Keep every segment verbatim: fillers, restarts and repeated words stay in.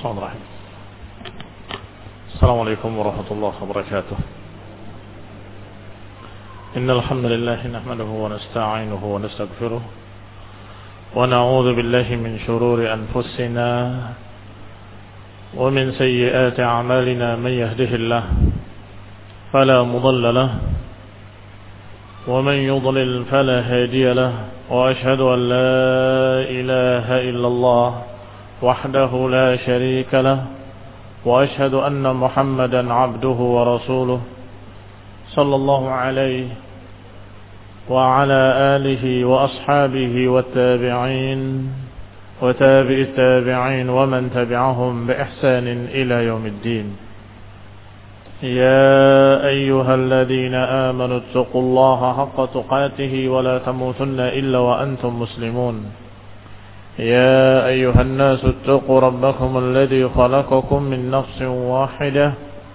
Bismillahirrahmanirrahim. Assalamualaikum warahmatullahi wabarakatuh. Innal hamdalillah nahmaduhu wa nasta'inuhu wa nastaghfiruh wa na'udzu billahi min shururi anfusina wa min sayyiati a'malina man yahdihillahu fala mudilla lahu wa man yudlil fala hadiya lahu wa ashhadu an la ilaha illallah وحده لا شريك له وأشهد أن محمدا عبده ورسوله صلى الله عليه وعلى آله وأصحابه والتابعين وتابع التابعين ومن تبعهم بإحسان إلى يوم الدين. يا أيها الذين آمنوا اتقوا الله حق تقاته ولا تموتن إلا وأنتم مسلمون. يا أيها الناس اتقوا ربكم الذي خلقكم من نفس واحدة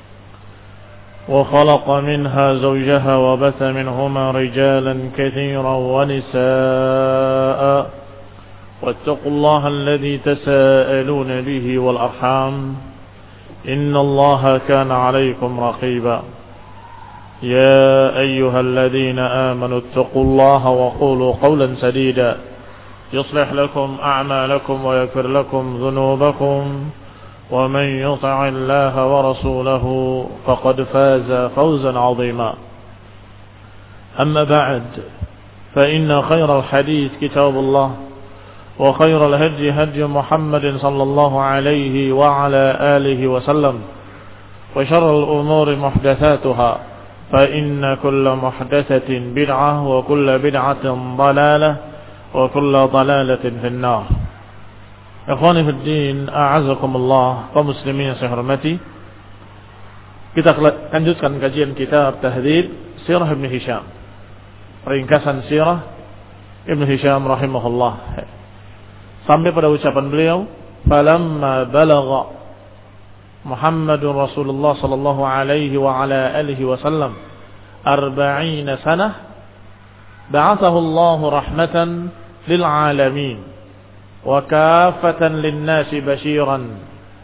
وخلق منها زوجها وبث منهما رجالا كثيرا ونساء واتقوا الله الذي تساءلون به والأرحام إن الله كان عليكم رقيبا. يا أيها الذين آمنوا اتقوا الله وقولوا قولا سديدا يصلح لكم أعمالكم ويغفر لكم ذنوبكم ومن يطع الله ورسوله فقد فاز فوزا عظيما. أما بعد فإن خير الحديث كتاب الله وخير الهدي هدي محمد صلى الله عليه وعلى آله وسلم وشر الأمور محدثاتها فإن كل محدثة بدعة وكل بدعة ضلالة wa kullu dhalalatin finnar. Ikhwani fid din, a'azakumullah, kaum muslimin yang saya hormati. Kita lanjutkan kajian kitab Tahdhib Sirah Ibn Hisham. Ringkasan Sirah Ibn Hisham rahimahullah. Sampai pada ucapan beliau, "Falamma balagha Muhammadur Rasulullah sallallahu alaihi wa ala alihi wasallam arba'ina sanah ba'athahu Allah rahmatan lil alamin wa kafatan lin nasi basyiran."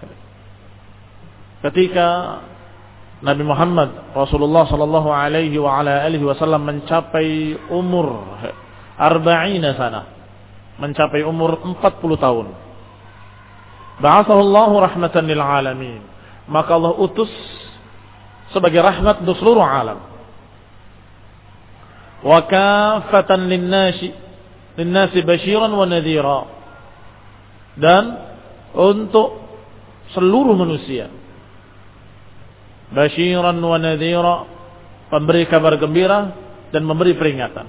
Ketika Nabi Muhammad Rasulullah sallallahu alaihi wa ala alihi wasallam mencapai umur arba'ina sana, mencapai umur empat puluh tahun, ba'athahu Allah rahmatan lil alamin, maka Allah utus sebagai rahmat untuk seluruh alam. Wa kafatan linnasi linnasi basyiran wa nadhira, dan untuk seluruh manusia, basyiran wa nadhira, pemberi kabar gembira dan memberi peringatan.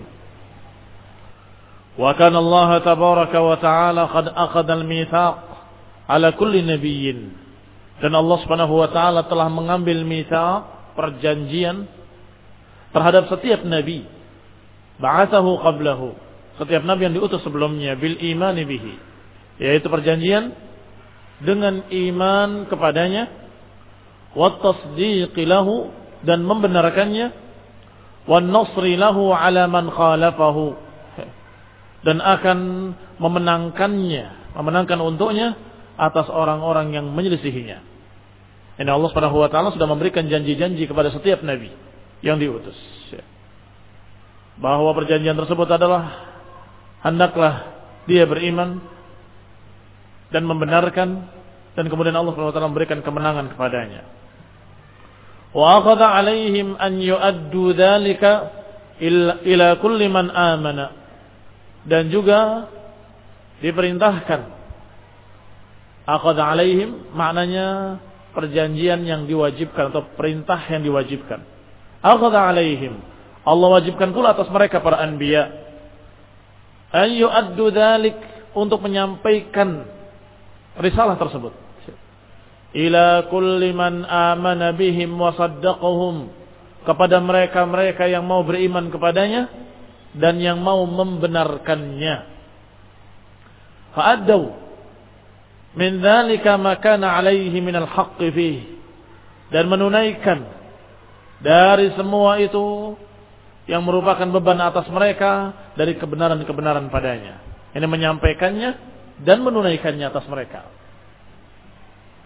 Wa kana Allah tabaraka wa ta'ala qad akhadha al-mitsaq ala kulli nabiyyin, dan Allah Subhanahu wa ta'ala telah mengambil mitsaq, perjanjian terhadap setiap nabi, ba'athahu qablahu, setiap nabi yang diutus sebelumnya, bil imani bihi, yaitu perjanjian dengan iman kepadanya, wat tasdiqi lahu, dan membenarkannya, wan nasri lahu ala man khalafahu, dan akan memenangkannya, memenangkan untuknya atas orang-orang yang menyelisihinya. Ini Allah Subhanahu wa ta'ala sudah memberikan janji-janji kepada setiap nabi yang diutus, bahwa perjanjian tersebut adalah hendaklah dia beriman dan membenarkan, dan kemudian Allah Subhanahu wa taala memberikan kemenangan kepadanya. Wa akhadha alaihim an yu'addu dzalika ila kulli man amana, dan juga diperintahkan, akhadha alaihim maknanya perjanjian yang diwajibkan atau perintah yang diwajibkan. Akhadha alaihim, Allah wajibkan pula atas mereka para anbiya, an yu'addu dzalik, untuk menyampaikan risalah tersebut, ila kulli man amana bihim wa saddaqahum, kepada mereka-mereka yang mau beriman kepadanya dan yang mau membenarkannya. Fa'addu min dzalika ma kana alaihi min al-haqqi fihi, dan menunaikan dari semua itu yang merupakan beban atas mereka dari kebenaran-kebenaran padanya. Ini menyampaikannya dan menunaikannya atas mereka.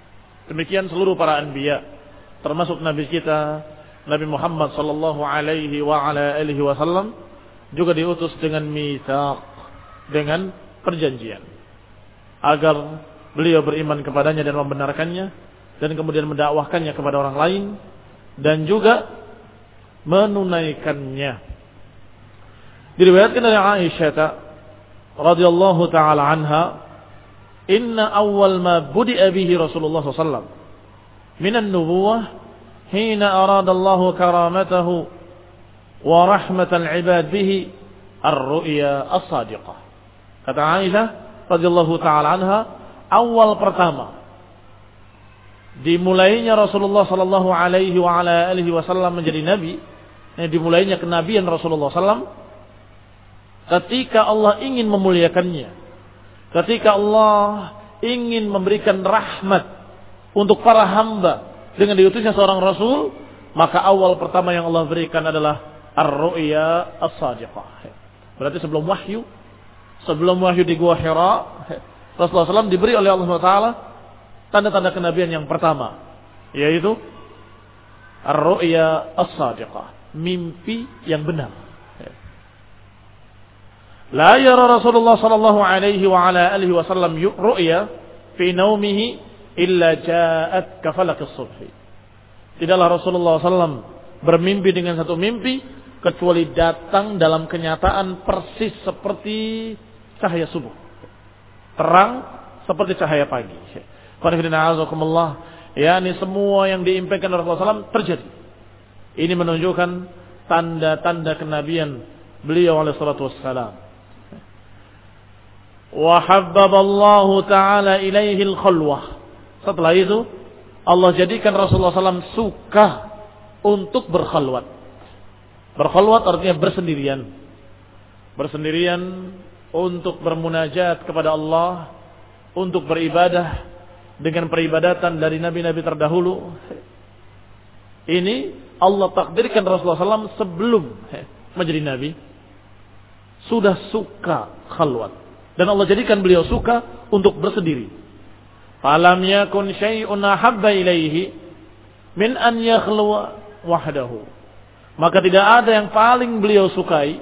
Demikian seluruh para anbiya, termasuk nabi kita Nabi Muhammad sallallahu alaihi wa ala alihi wasallam juga diutus dengan mitsaq, dengan perjanjian agar beliau beriman kepadanya dan membenarkannya dan kemudian mendakwahkannya kepada orang lain dan juga menunaikannya. Diriwayatkan dari Aisyah radhiyallahu taala anha, inna awwal ma budi'a bihi Rasulullah sallallahu alaihi wasallam minan nubuwah hina arada Allah karamatahu wa rahmatal ibad bihi ar-ru'ya as-sadiqah. Kata Aisyah radhiyallahu taala anha, awal pertama dimulainya Rasulullah sallallahu alaihi wa ala alihi wasallam menjadi nabi, yang dimulainya kenabian Rasulullah sallallahu alaihi wasallam ketika Allah ingin memuliakannya, ketika Allah ingin memberikan rahmat untuk para hamba dengan diutusnya seorang rasul, maka awal pertama yang Allah berikan adalah ar-ru'ya as-sadiqah. Berarti sebelum wahyu, sebelum wahyu di Gua Hira, Rasulullah sallallahu alaihi wasallam diberi oleh Allah subhanahu wa taala tanda-tanda kenabian yang pertama, yaitu ar-ru'ya as-sadiqah, mimpi yang benar. La yara Rasulullah sallallahu alaihi wa ala alihi wasallam ru'ya fi naumihi illa ja'at kafalak as-subhi. Tidaklah Rasulullah sallallahu alaihi wasallam bermimpi dengan satu mimpi kecuali datang dalam kenyataan persis seperti cahaya subuh, terang seperti cahaya pagi. Yani semua yang diimpikan Rasulullah sallallahu alaihi wasallam terjadi. Ini menunjukkan tanda-tanda kenabian beliau alaihi salatu wassalam. Wa habbaballahu ta'ala ilaihi al-khalwah. Setelah itu Allah jadikan Rasulullah sallallahu alaihi wasallam suka untuk berkhalwat. Berkhalwat artinya bersendirian. Bersendirian untuk bermunajat kepada Allah, untuk beribadah dengan peribadatan dari nabi-nabi terdahulu. Ini Allah takdirkan Rasulullah sallallahu alaihi wasallam sebelum menjadi nabi sudah suka khalwat. Dan Allah jadikan beliau suka untuk bersendiri. Falam yakun syai'un ahabba ilaihi min an yakhluwa wahdahu. Maka tidak ada yang paling beliau sukai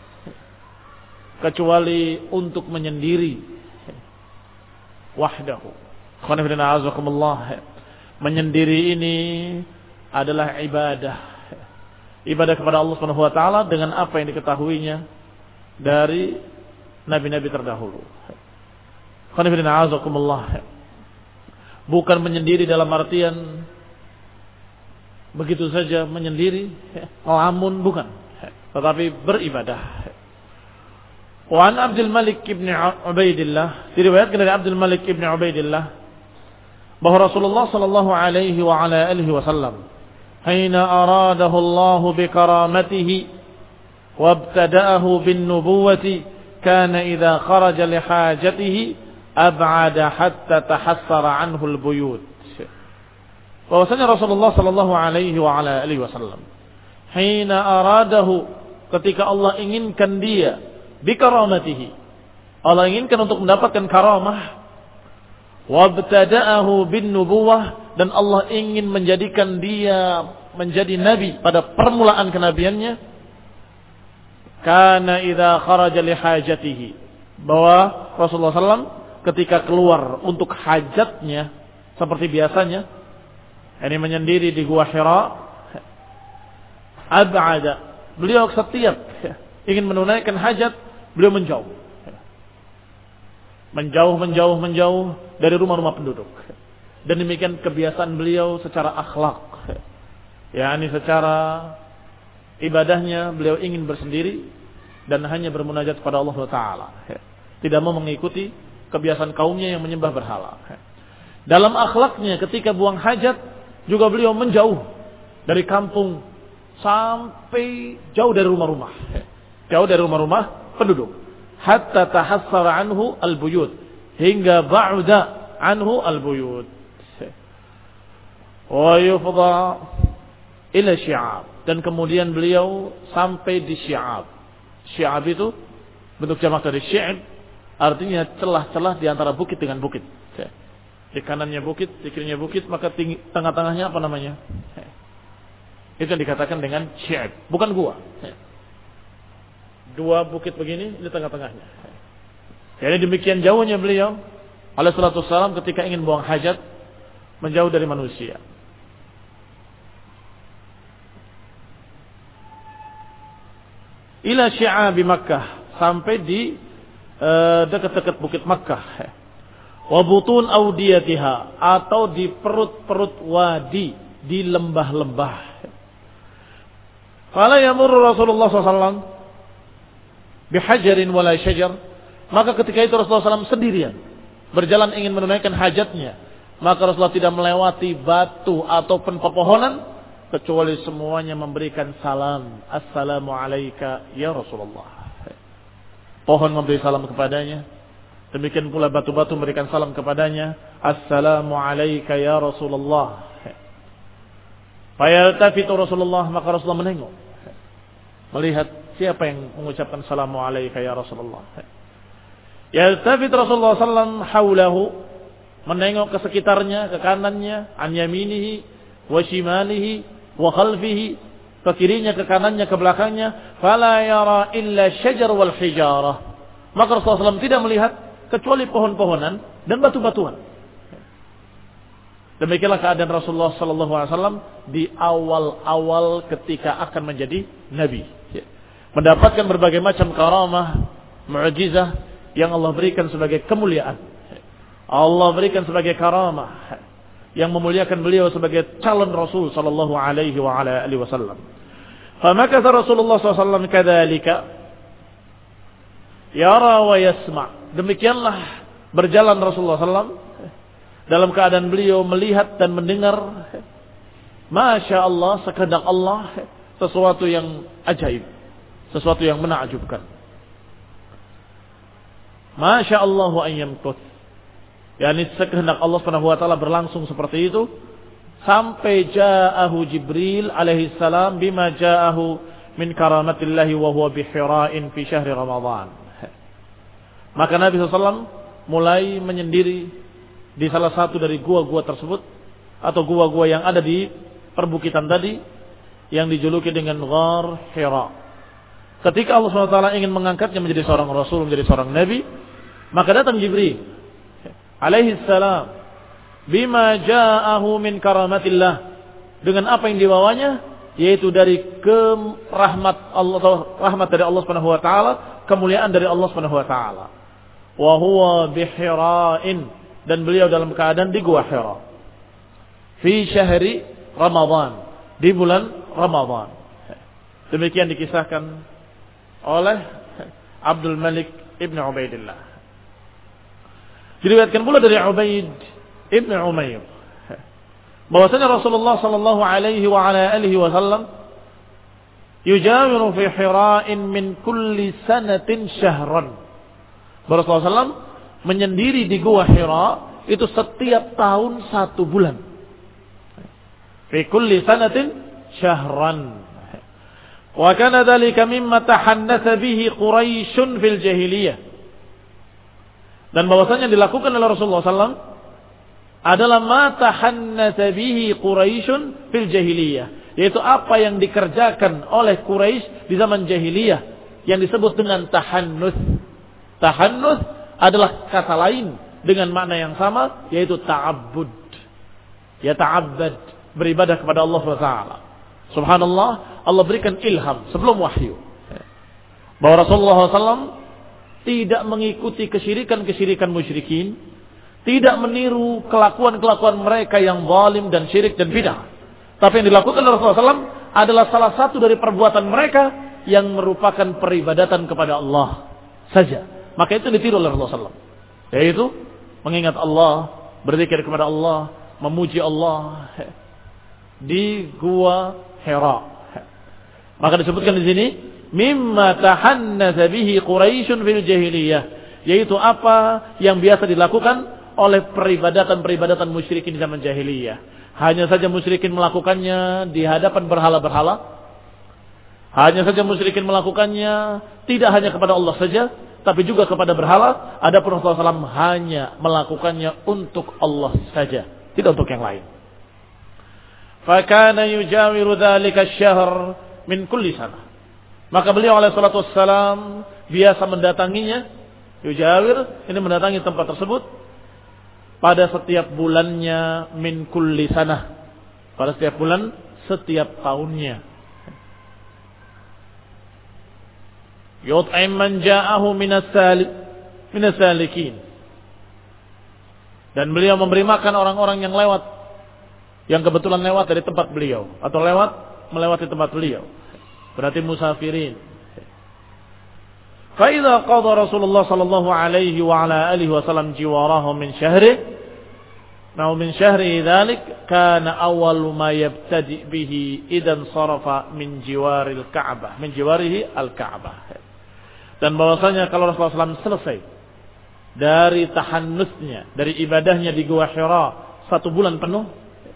kecuali untuk menyendiri wahdahu. Khonifidina azakumullah. Menyendiri ini adalah ibadah. Ibadah kepada Allah Subhanahu wa taala dengan apa yang diketahuinya dari nabi-nabi terdahulu. Khonifidina azakumullah. Bukan menyendiri dalam artian begitu saja menyendiri, ngelamun, bukan. Tetapi beribadah. Wa an Abdul Malik ibn Ubaidillah, diriwayatkan dari Abdul Malik ibn Ubaidillah bahwa Rasulullah sallallahu alaihi wa ala alihi wasallam hina aradahu Allah bi karamatihi wa ibtada'ahu bin nubuwati kana idza kharaja li hajatihi ab'ada hatta tahassara anhu al-buyut. Bahwasanya Rasulullah sallallahu alaihi wa ala alihi wasallam hina aradahu, ketika Allah inginkan dia bi karamatihi, Allah inginkan untuk mendapatkan karamah, wabtada'ahu bin nubuwah, dan Allah ingin menjadikan dia menjadi nabi pada permulaan kenabiannya, kana idza kharaja li hajatihi, bahwa Rasulullah sallallahu alaihi wasallam ketika keluar untuk hajatnya seperti biasanya, ini menyendiri di Gua Hira, ab'ada, beliau setiap ingin menunaikan hajat beliau menjauh, menjauh, menjauh, menjauh dari rumah-rumah penduduk. Dan demikian kebiasaan beliau secara akhlak, yakni secara ibadahnya beliau ingin bersendiri dan hanya bermunajat kepada Allah Taala, tidak mau mengikuti kebiasaan kaumnya yang menyembah berhala. Dalam akhlaknya ketika buang hajat juga beliau menjauh dari kampung sampai jauh dari rumah-rumah, jauh dari rumah-rumah penduduk, hatta tahassara anhu al-buyut, hingga ba'uda anhu al-buyut, wa yufdha ila syi'ab, dan kemudian beliau sampai di syi'ab. Syi'ab itu bentuk jamak dari syi'ab, artinya celah-celah di antara bukit dengan bukit. Di kanannya bukit, di kirinya bukit, maka tinggi, tengah-tengahnya apa namanya? Itu yang dikatakan dengan syi'ab, bukan gua. Dua bukit begini di tengah-tengahnya. Jadi demikian jauhnya beliau alaihi salatu wassalam ketika ingin buang hajat, menjauh dari manusia. Ila syi'abi Makkah, sampai di uh, dekat-dekat bukit Makkah. Wa butun audiyatiha, atau di perut-perut wadi, di lembah-lembah. Fala yamurru Rasulullah sallallahu alaihi wasallam bihajarin wala syajar, maka ketika itu Rasulullah sallallahu alaihi wasallam sendirian berjalan ingin menunaikan hajatnya, maka Rasulullah tidak melewati batu ataupun pepohonan kecuali semuanya memberikan salam, assalamu alayka ya Rasulullah. Pohon memberi salam kepadanya, demikian pula batu-batu memberikan salam kepadanya, assalamu alayka ya Rasulullah. Fayaltafitu Rasulullah, maka Rasulullah menengok, melihat siapa yang mengucapkan salamu alayka ya Rasulullah. Yaltafit Rasulullah sallallahu alaihi wasallam haulahu, menengok ke sekitarnya, ke kanannya, an yaminihi wa shimalihi wa khalfihi, ke kirinya, ke kanannya, ke belakangnya. Fala yara illa syajar wal hijarah, maka Rasulullah sallallahu alaihi wasallam tidak melihat kecuali pohon-pohonan dan batu-batuan. Demikianlah keadaan Rasulullah sallallahu alaihi wasallam di awal-awal ketika akan menjadi nabi, mendapatkan berbagai macam karamah, mukjizah yang Allah berikan sebagai kemuliaan. Allah berikan sebagai karamah yang memuliakan beliau sebagai calon Rasul sallallahu alaihi wa ala alihi wasallam. Famakatha Rasulullah sallallahu alaihi wasallam kadzalika yara wa yasma'. Demikianlah berjalan Rasulullah sallallahu alaihi wasallam dalam keadaan beliau melihat dan mendengar, masya Allah, sekehendak Allah, sesuatu yang ajaib, sesuatu yang menakjubkan. Masya Allah an yamkuth, yakni sekehendak Allah Subhanahu wa taala berlangsung seperti itu sampai ja'ahu Jibril alaihi salam bima ja'ahu min karamatillahi wa huwa bi Hira'in fi syahri Ramadan. Maka Nabi sallallahu alaihi wasallam mulai menyendiri di salah satu dari gua-gua tersebut, atau gua-gua yang ada di perbukitan tadi yang dijuluki dengan Ghar Hira. Ketika Allah subhanahu wa taala ingin mengangkatnya menjadi seorang rasul, menjadi seorang nabi, maka datang Jibril alaihi salam bima ja'ahu min karamatillah, dengan apa yang dibawanya, yaitu dari ke rahmat Allah, rahmat dari Allah subhanahu wa taala, kemuliaan dari Allah subhanahu wa taala. Wa huwa bi Hira'in, dan beliau dalam keadaan di gua Hira. Fi syahri Ramadan, di bulan Ramadan. Demikian dikisahkan oleh Abdul Malik Ibn Ubaidillah. Diriwayatkan pula dari Ubaid Ibn Umair bahwasanya Rasulullah sallallahu alaihi wa ala alihi wasallam yujawiru fi Hira'in min kulli sanatin syahran. Rasulullah sallallahu alaihi wasallam menyendiri di gua Hira itu setiap tahun satu bulan. Fi kulli sanatin syahran. Wa kana dzalika mimma tahannatsa bihi Quraisyun fil jahiliyah. Dan bahwasanya dilakukan oleh Rasulullah sallallahu alaihi wasallam adalah ma tahannatsa bihi Quraisyun fil jahiliyah, yaitu apa yang dikerjakan oleh Quraisy di zaman jahiliyah yang disebut dengan tahannuts. Tahannuts adalah kata lain dengan makna yang sama, yaitu ta'abbud. Ya ta'abbad, beribadah kepada Allah subhanahu wa taala. Subhanallah, Allah berikan ilham sebelum wahyu bahwa Rasulullah sallallahu alaihi wasallam tidak mengikuti kesyirikan-kesyirikan musyrikin, tidak meniru kelakuan-kelakuan mereka yang zalim dan syirik dan bidah. Tapi yang dilakukan oleh Rasulullah sallallahu alaihi wasallam adalah salah satu dari perbuatan mereka yang merupakan peribadatan kepada Allah saja. Maka itu ditiru oleh Rasulullah sallallahu alaihi wasallam, yaitu mengingat Allah, berzikir kepada Allah, memuji Allah di gua Hira. Maka disebutkan di sini mimma tahannatsa bihi Quraisyun fil jahiliyah, yaitu apa yang biasa dilakukan oleh peribadatan-peribadatan musyrikin di zaman jahiliyah. Hanya saja musyrikin melakukannya di hadapan berhala-berhala. Hanya saja musyrikin melakukannya tidak hanya kepada Allah saja, tapi juga kepada berhala. Adapun Rasulullah shallallahu alaihi wasallam hanya melakukannya untuk Allah saja, tidak untuk yang lain. Fakana yujawiru dzalika asy-syahr min kulli sanah. Maka beliau alaihi salatu wassalam biasa mendatanginya, yujawir, ini mendatangi tempat tersebut pada setiap bulannya, min kulli sanah, pada setiap bulan, setiap tahunnya. Yut'im man ja'ahu minas salik minas salikin. Dan beliau memberi makan orang-orang yang lewat, yang kebetulan lewat dari tempat beliau atau lewat melewati tempat beliau. Berarti musafirin. Fa idza qada Rasulullah sallallahu alaihi wa ala alihi wasallam jiwarahu min syahri, naw min syahri dzalik kana awwal ma yabtadi bihi idan sarafa min jiwaril Ka'bah, min jiwarihi al-Ka'bah. Dan bahwasanya kalau Rasulullah shallallahu alaihi wasallam selesai dari tahannusnya, dari ibadahnya di Gua Hira satu bulan penuh,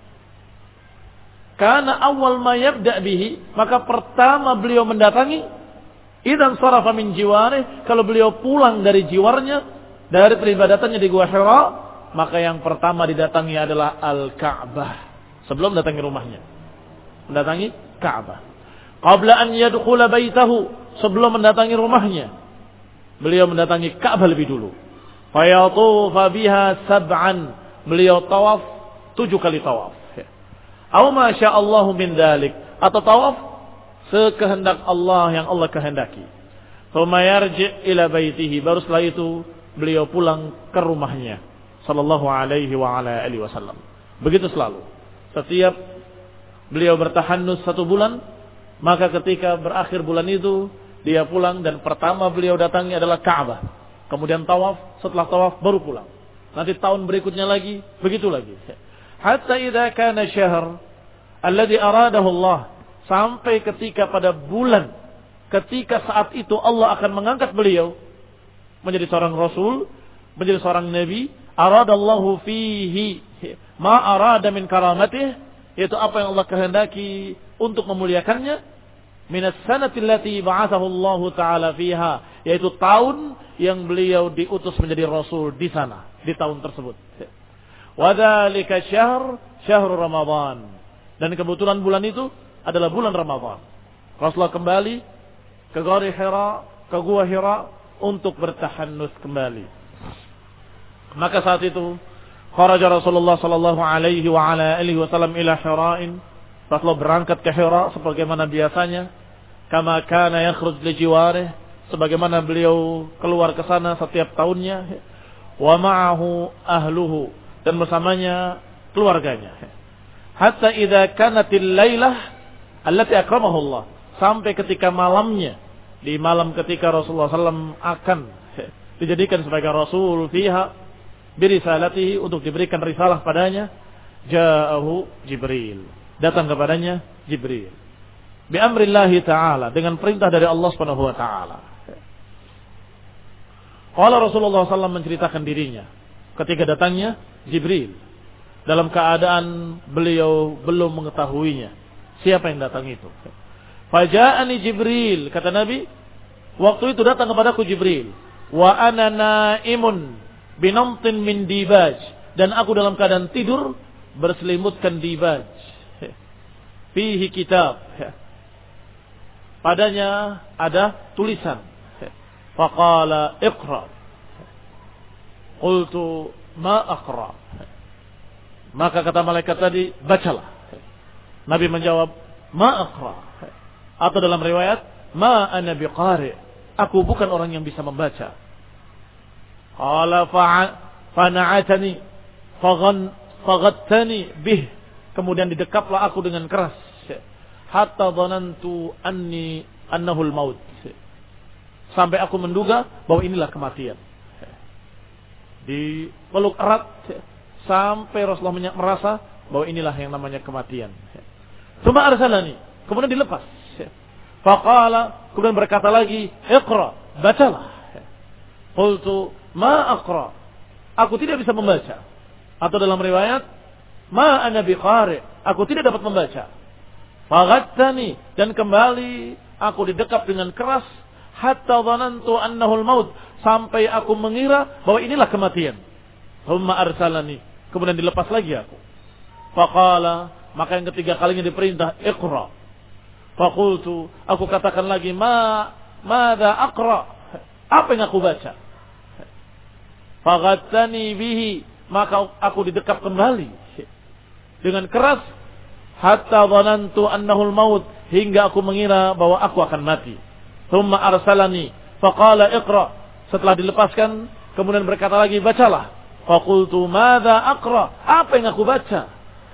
karena awal ma yabda bihi, maka pertama beliau mendatangi, idan sarafa min jiwarih, kalau beliau pulang dari jiwarnya, dari peribadatannya di Gua Hira, maka yang pertama didatangi adalah Al-Ka'bah, sebelum datangi rumahnya, mendatangi Ka'bah. Qabla an yadkhula baitahu, sebelum mendatangi rumahnya, beliau mendatangi Ka'bah lebih dulu. Fayatufa biha sab'an, beliau tawaf tujuh kali tawaf. Aw ma sya'allahu min dzalik, atau tawaf sekehendak Allah yang Allah kehendaki. Tsumma yarji' ila baitihi, baru setelah itu beliau pulang ke rumahnya sallallahu alaihi wa ala alihi wasallam. Begitu selalu. Setiap beliau bertahannus satu bulan, maka ketika berakhir bulan itu dia pulang, dan pertama beliau datangi adalah Ka'bah. Kemudian tawaf, setelah tawaf baru pulang. Nanti tahun berikutnya lagi, begitu lagi. Hatta idza kana syahr alladhi aradahu Allah, sampai ketika pada bulan, ketika saat itu Allah akan mengangkat beliau menjadi seorang rasul, menjadi seorang nabi. Aradallahu fihi ma arada min karamatih, yaitu apa yang Allah kehendaki untuk memuliakannya, minas sanati allati ba'athahu Allah taala fiha, yaitu tahun yang beliau diutus menjadi rasul di sana, di tahun tersebut. Wa dzalika syahr syahrul Ramadan, dan kebetulan bulan itu adalah bulan Ramadan. Rasulullah kembali ke Gua Hira, ke Gua Hira untuk bertahannus kembali. Maka saat itu kharaja Rasulullah sallallahu alaihi wa ala alihi wasallam ila Hira'in. Rasulullah berangkat ke Hira sebagaimana biasanya, kama kana yakhruj li jiwarih, sebagaimana beliau keluar ke sana setiap tahunnya, wa ma'ahu ahluhu, dan bersamanya keluarganya. Hatta idza kanatil lailah allati akramahu Allah, sampai ketika malamnya, di malam ketika Rasulullah sallallahu alaihi wasallam akan dijadikan sebagai rasul fiha birisalatihi, untuk diberikan risalah padanya, ja'ahu Jibril, datang kepadanya Jibril, bi amrillahi ta'ala, dengan perintah dari Allah Subhanahu wa taala. Qala Rasulullah sallallahu alaihi wasallam menceritakan dirinya ketika datangnya Jibril, dalam keadaan beliau belum mengetahuinya siapa yang datang itu. Faja'ani Jibril, kata Nabi, waktu itu datang kepadaku Jibril, wa ana naimun binamtin min dibaj, dan aku dalam keadaan tidur berselimutkan dibaj. Fihi kitab, padanya ada tulisan. Faqala iqra. Qultu ma aqra. Maka kata malaikat tadi, bacalah. Nabi menjawab, ma aqra, atau dalam riwayat, ma ana biqari, aku bukan orang yang bisa membaca. Qala fana'atani faghan faghattani bih, kemudian didekaplah aku dengan keras, hatta dhanantu anni annahu al-maut, sampai aku menduga bahwa inilah kematian. Dipeluk erat sampai Rasulullah merasa bahwa inilah yang namanya kematian. Tsumma arsalani, kemudian dilepas. Faqala, kemudian berkata lagi, iqra, bacalah. Qultu ma aqra, aku tidak bisa membaca. Atau dalam riwayat, ma ana biqari, aku tidak dapat membaca. Faghattani, dan kembali aku didekap dengan keras, hatta dhanantu annahu al-maut, sampai aku mengira bahwa inilah kematian. Thumma arsalani, kemudian dilepas lagi aku. Faqala, maka yang ketiga kalinya diperintah iqra. Faqultu, aku katakan lagi, ma madza aqra? Apa yang aku baca? Faghattani bihi, maka aku didekap kembali dengan keras, hatta dhanantu annahu al-maut, hingga aku mengira bahwa aku akan mati. Thumma arsalani faqala iqra, setelah dilepaskan kemudian berkata lagi, bacalah. Faqultu madza aqra? Apa yang aku baca?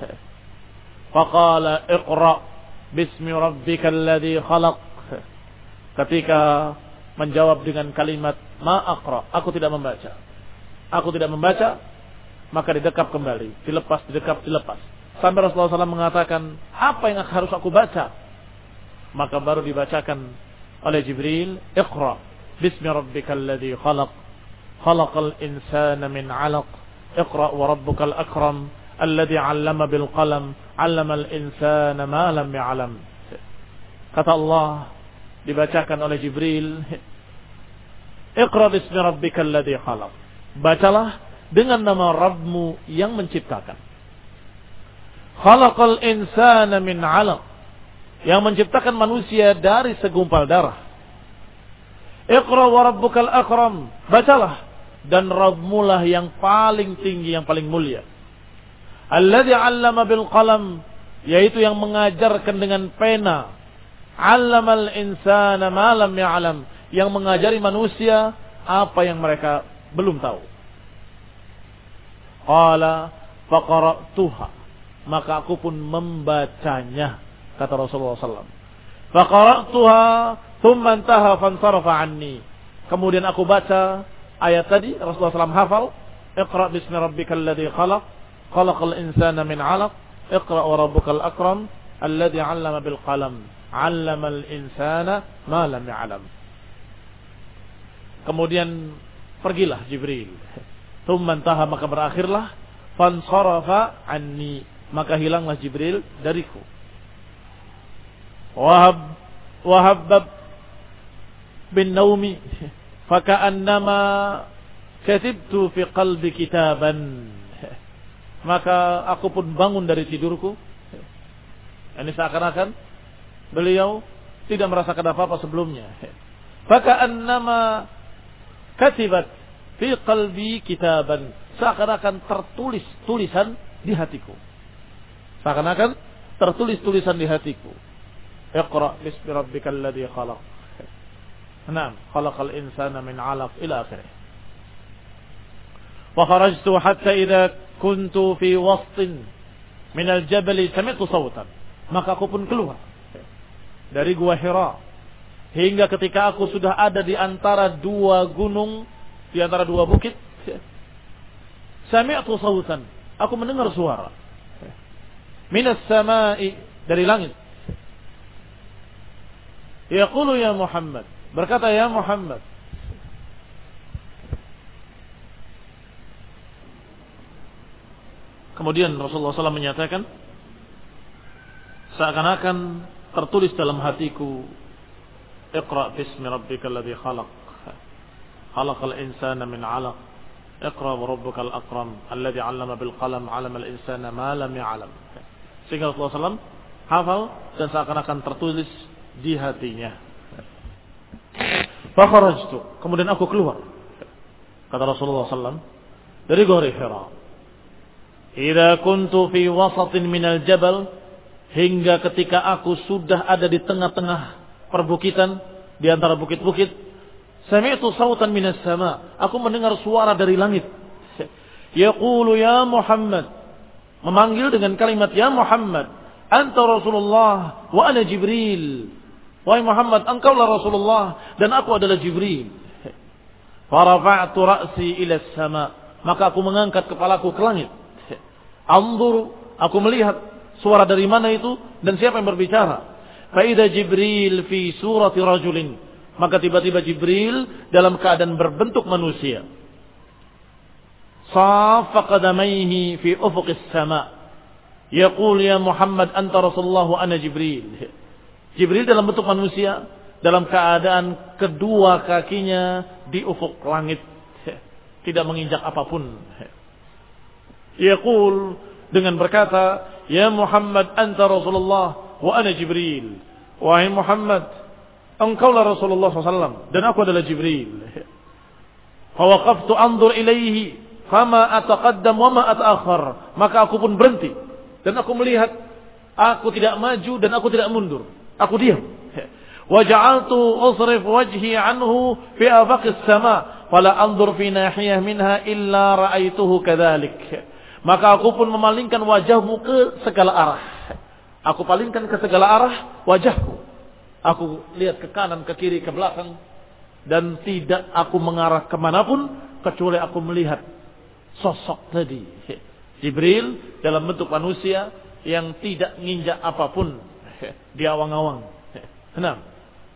Faqala iqra bismi rabbikal ladzi khalaq. Ketika menjawab dengan kalimat ma aqra, aku tidak membaca. Aku tidak membaca, maka didekap kembali, dilepas, didekap, dilepas. Sampai Rasulullah shallallahu alaihi wasallam mengatakan, apa yang harus aku baca? Maka baru dibacakan oleh Jibril, iqra bismi rabbikal ladzi khalaq, khalaqal insana min 'alaq, iqra wa rabbukal akram, alladzi 'allama bil qalam, 'allamal insana ma lam ya'lam. Kata Allah, dibacakan oleh Jibril, iqra bismi rabbikal ladzi khalaq, bacalah dengan nama Rabbmu yang menciptakan. Khalaqal insana min 'alaq, yang menciptakan manusia dari segumpal darah. Iqra wa rabbukal akram, bacalah, dan Rabbmu lah yang paling tinggi, yang paling mulia. Alladzi 'allama bil qalam, yaitu yang mengajarkan dengan pena. 'Allamal insana ma lam ya'lam, yang mengajari manusia apa yang mereka belum tahu. Qala faqara'tuha, maka aku pun membacanya, kata Rasulullah sallallahu alaihi wasallam. Faqara'tuha thumma intaha fansarafa anni, kemudian aku baca ayat tadi, Rasulullah sallallahu alaihi wasallam hafal, iqra bismi rabbikal ladzi khalaq, khalaqal insana min 'alaq, iqra wa rabbukal akram, alladzi 'allama bil qalam, 'allamal insana ma lam ya'lam. Kemudian pergilah Jibril. Thumma intaha, maka berakhirlah, fansarafa anni, maka hilanglah Jibril dariku. Wahab wahabbab bin naumi faka'annama katibtu fi qalbi kitaban, maka aku pun bangun dari tidurku. Ini seakan-akan beliau tidak merasakan apa-apa sebelumnya. Faka'annama katibat fi qalbi kitaban, seakan-akan tertulis tulisan di hatiku. Seakan-akan tertulis tulisan di hatiku. Iqra bismi rabbikal ladzi khalaq. Naam, khalaqal insana min 'alaq ila akhirih. Wa kharajtu hatta idza kuntu fi wastin min al-jabal sami'tu sawtan, maka aku pun keluar dari gua Hira, hingga ketika aku sudah ada di antara dua gunung, di antara dua bukit, sami'tu sawtan, aku mendengar suara minas sama'i, dari langit. Yaqulu ya Muhammad, berkata ya Muhammad. Kemudian Rasulullah shallallahu alaihi wasallam menyatakan, seakan-akan tertulis dalam hatiku, iqra bismi rabbikal ladzi khalaq, khalaqal insana min 'alaq, iqra wa rabbukal akram, alladzi 'allama bil qalam, 'allamal insana ma lam ya'lam. Sehingga Rasulullah shallallahu alaihi wasallam hafal dan seakan-akan tertulis di hatinya. Fa kharajtu, kemudian aku keluar, kata Rasulullah shallallahu alaihi wasallam, dari Gua Hira. Idza kuntu fi wasatin minal jabal, hingga ketika aku sudah ada di tengah-tengah perbukitan, di antara bukit-bukit, sami'tu sautan minas sama, aku mendengar suara dari langit. Yaqulu ya Muhammad, memanggil dengan kalimat ya Muhammad, anta Rasulullah wa ana Jibril. Wahai Muhammad, engkaulah Rasulullah dan aku adalah Jibril. Farafa'tu ra'si ila as-sama, maka aku mengangkat kepalaku ke langit. Anzur, aku melihat suara dari mana itu dan siapa yang berbicara. Fa idza Jibril fi surati rajulin, maka tiba-tiba Jibril dalam keadaan berbentuk manusia. Safa qadamaihi fi ufuqis sama, yaqul ya Muhammad anta Rasulullah wa ana Jibril. Jibril dalam bentuk manusia dalam keadaan kedua kakinya di ufuk langit, tidak menginjak apapun. Yaqul, dengan berkata, ya Muhammad anta Rasulullah wa ana Jibril. Wahai Muhammad, engkaulah Rasulullah shallallahu alaihi wasallam dan aku adalah Jibril. Fawaqaftu anzur ilaihi fama ataqaddam wa ma ataakhir. Maka aku pun berhenti dan aku melihat, aku tidak maju dan aku tidak mundur. Aku diam. Wa ja'altu usrif wajhi anhu fi afaqis sama fala anzur fi nahiyah minha illa ra'aituhu kadzalik. Maka aku pun memalingkan wajahmu ke segala arah. Aku palingkan ke segala arah wajahku. Aku lihat ke kanan, ke kiri, ke belakang. Dan tidak aku mengarah kemanapun kecuali aku melihat sosok tadi. Jibril dalam bentuk manusia yang tidak nginjak apapun di awang-awang. Nah.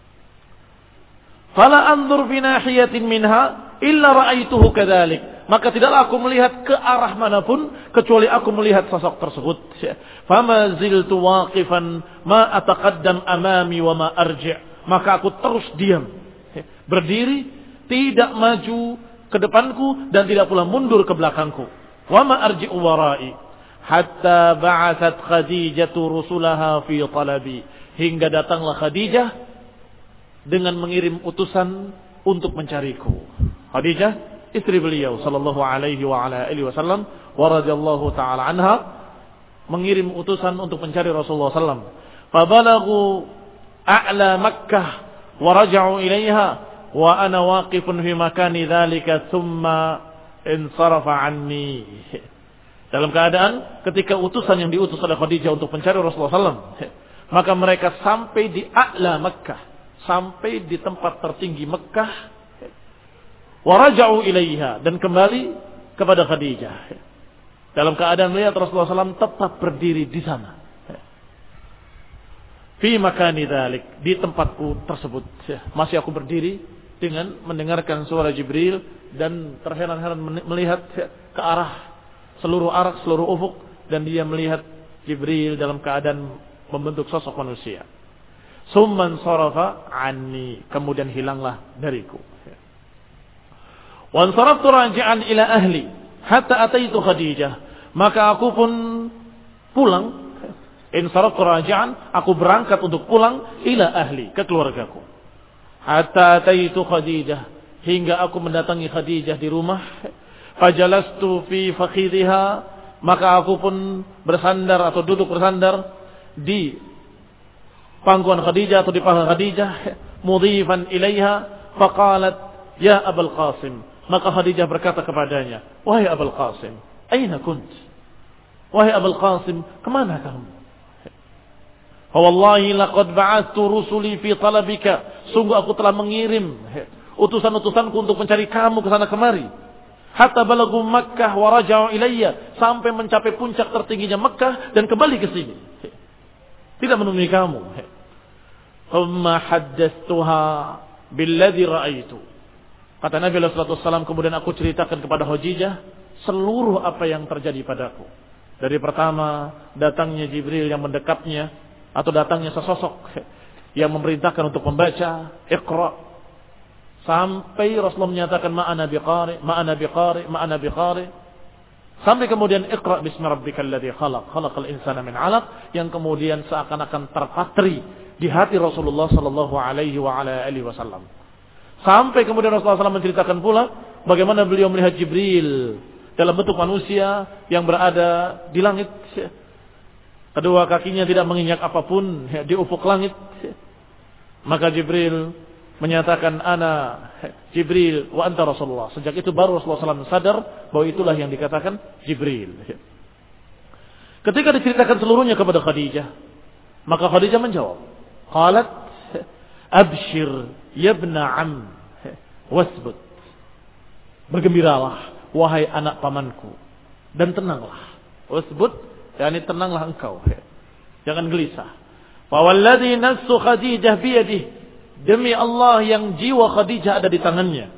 Fala anzur fi nahiyatin minha illa ra'aituhu kadzalik. Maka tidaklah aku melihat ke arah manapun kecuali aku melihat sosok tersebut. Fama ziltu waqifan ma ataqaddam amami wa ma arji'. Maka aku terus diam, berdiri, tidak maju ke depanku dan tidak pula mundur ke belakangku. Wa ma arji'u wara'i hatta ba'athat Khadijah rusulaha fi talabi. Hingga datanglah Khadijah dengan mengirim utusan untuk mencariku. Khadijah istri beliau sallallahu alaihi wa ala alihi wasallam wa radhiyallahu taala anha mengirim utusan untuk mencari Rasulullah sallallahu alaihi wasallam. Fabalaghu a'la Makkah wa raja'u ilaiha wa ana waqifun fi makani dzalika thumma insarafa anni. Dalam keadaan ketika utusan yang diutus oleh Khadijah untuk mencari Rasulullah sallallahu alaihi wasallam, maka mereka sampai di a'la Makkah, sampai di tempat tertinggi Makkah. Waraja'u ilaiha, dan kembali kepada Khadijah. Dalam keadaan melihat Rasulullah sallallahu alaihi wasallam tetap berdiri di sana. Fi makani dzalik, di tempatku tersebut. Masih aku berdiri dengan mendengarkan suara Jibril dan terheran-heran melihat ke arah seluruh arah, seluruh ufuk, dan dia melihat Jibril dalam keadaan membentuk sosok manusia. Summan sarafa anni, kemudian hilanglah dariku. Wa ansaraftu raji'an ila ahli hatta ataitu Khadijah. Maka aku pun pulang. Insaraftu raji'an, aku berangkat untuk pulang ila ahli, ke keluargaku. Hatta ataitu Khadijah, hingga aku mendatangi Khadijah di rumah. Fajalastu fi fakhidhiha, maka aku pun bersandar atau duduk bersandar di pangkuan Khadijah atau di paha Khadijah, mudhifan ilaiha, faqalat ya Abul Qasim. Maka Khadijah berkata kepadanya, wahai Abul Qasim, aina kunt? Wahai Abul Qasim, kemana kamu? Wallahi laqad ba'athu rusuli fi talabika. Sungguh aku telah mengirim utusan-utusanku untuk mencari kamu ke sana kemari. Hatta balagu Makkah wa raja'u ilayya, sampai mencapai puncak tertingginya Makkah dan kembali ke sini. Tidak menemui kamu. Thumma haddathtuha billadhi ra'aitu. Kata Nabi sallallahu alaihi wasallam, kemudian aku ceritakan kepada Khadijah seluruh apa yang terjadi padaku. Dari pertama datangnya Jibril yang mendekapnya, atau datangnya sesosok yang memerintahkan untuk membaca Iqra, sampai Rasulullah menyatakan ma'ana biqari, ma'ana biqari, ma'ana biqari, sampai kemudian Iqra bismi rabbikal ladzi khalaq, khalaqal insana min 'alaq, yang kemudian seakan-akan terpatri di hati Rasulullah sallallahu alaihi wa ala alihi wasallam. Sampai kemudian Rasulullah sallallahu alaihi wasallam menceritakan pula bagaimana beliau melihat Jibril dalam bentuk manusia yang berada di langit. Kedua kakinya tidak menginjak apapun di ufuk langit. Maka Jibril menyatakan, ana Jibril wa anta Rasulullah. Sejak itu baru Rasulullah sallallahu alaihi wasallam sadar bahwa itulah yang dikatakan Jibril. Ketika diceritakan seluruhnya kepada Khadijah, maka Khadijah menjawab, qalat abshir yabna am wasbut. Bergembiralah wahai anak pamanku dan tenanglah. Wasbut, yakni tenanglah engkau, jangan gelisah. Fa walladhi nafsu Khadijah biyadihi, demi Allah yang jiwa Khadijah ada di tangannya.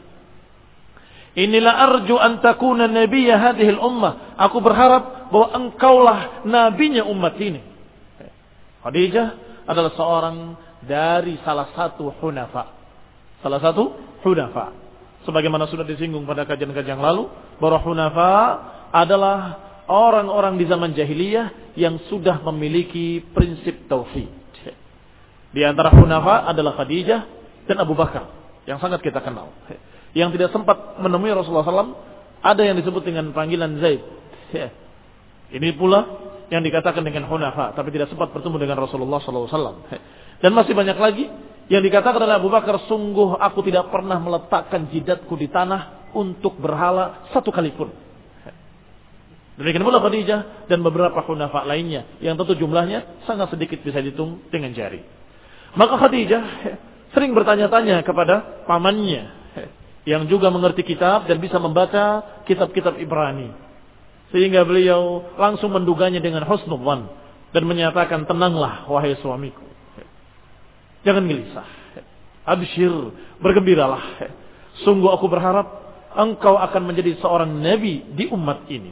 Inilah arju an takuna nabiyya hadhihi al-ummah. Aku berharap bahwa engkaulah nabinya umat ini. Khadijah adalah seorang dari salah satu hunafa. Salah satu hunafa. Sebagaimana sudah disinggung pada kajian-kajian yang lalu, bahwa hunafa adalah orang-orang di zaman jahiliyah yang sudah memiliki prinsip tauhid. Di antara hunafa adalah Khadijah dan Abu Bakar yang sangat kita kenal. Yang tidak sempat menemui Rasulullah shallallahu alaihi wasallam, ada yang disebut dengan panggilan Zaid. Ini pula yang dikatakan dengan hunafa, tapi tidak sempat bertemu dengan Rasulullah shallallahu alaihi wasallam. Dan masih banyak lagi yang dikatakan oleh Abu Bakar, sungguh aku tidak pernah meletakkan jidatku di tanah untuk berhala satu kali pun. Demikian pula Khadijah dan beberapa hunafa lainnya yang tentu jumlahnya sangat sedikit, bisa dihitung dengan jari. Maka Khadijah sering bertanya-tanya kepada pamannya yang juga mengerti kitab dan bisa membaca kitab-kitab Ibrani, sehingga beliau langsung menduganya dengan husnul dzan dan menyatakan, tenanglah wahai suamiku, jangan gelisah, absyir, bergembiralah, sungguh aku berharap engkau akan menjadi seorang nabi di umat ini.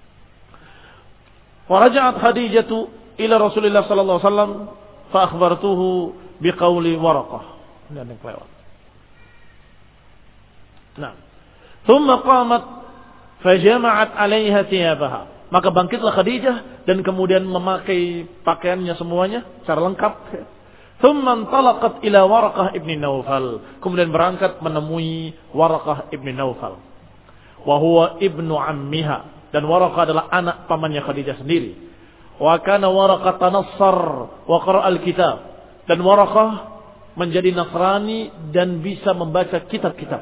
Waraja'at Khadijatu ila Rasulillah sallallahu alaihi wasallam fa akhbartuhu biqauli Waraqah. Ini ada yang kelewat. Nah, thumma qamat fajama'at 'alaiha thiyabaha. Maka bangkitlah Khadijah dan kemudian memakai pakaiannya semuanya secara lengkap. Thumma intalaqat ila Waraqah ibn Naufal. Kemudian berangkat menemui Waraqah ibn Naufal. Wa huwa ibnu ammiha. Dan Waraqah adalah anak pamannya Khadijah sendiri. Wa kana Waraqah tanassar wa qara'a al-kitab. Dan Waraqah menjadi Nasrani dan bisa membaca kitab-kitab.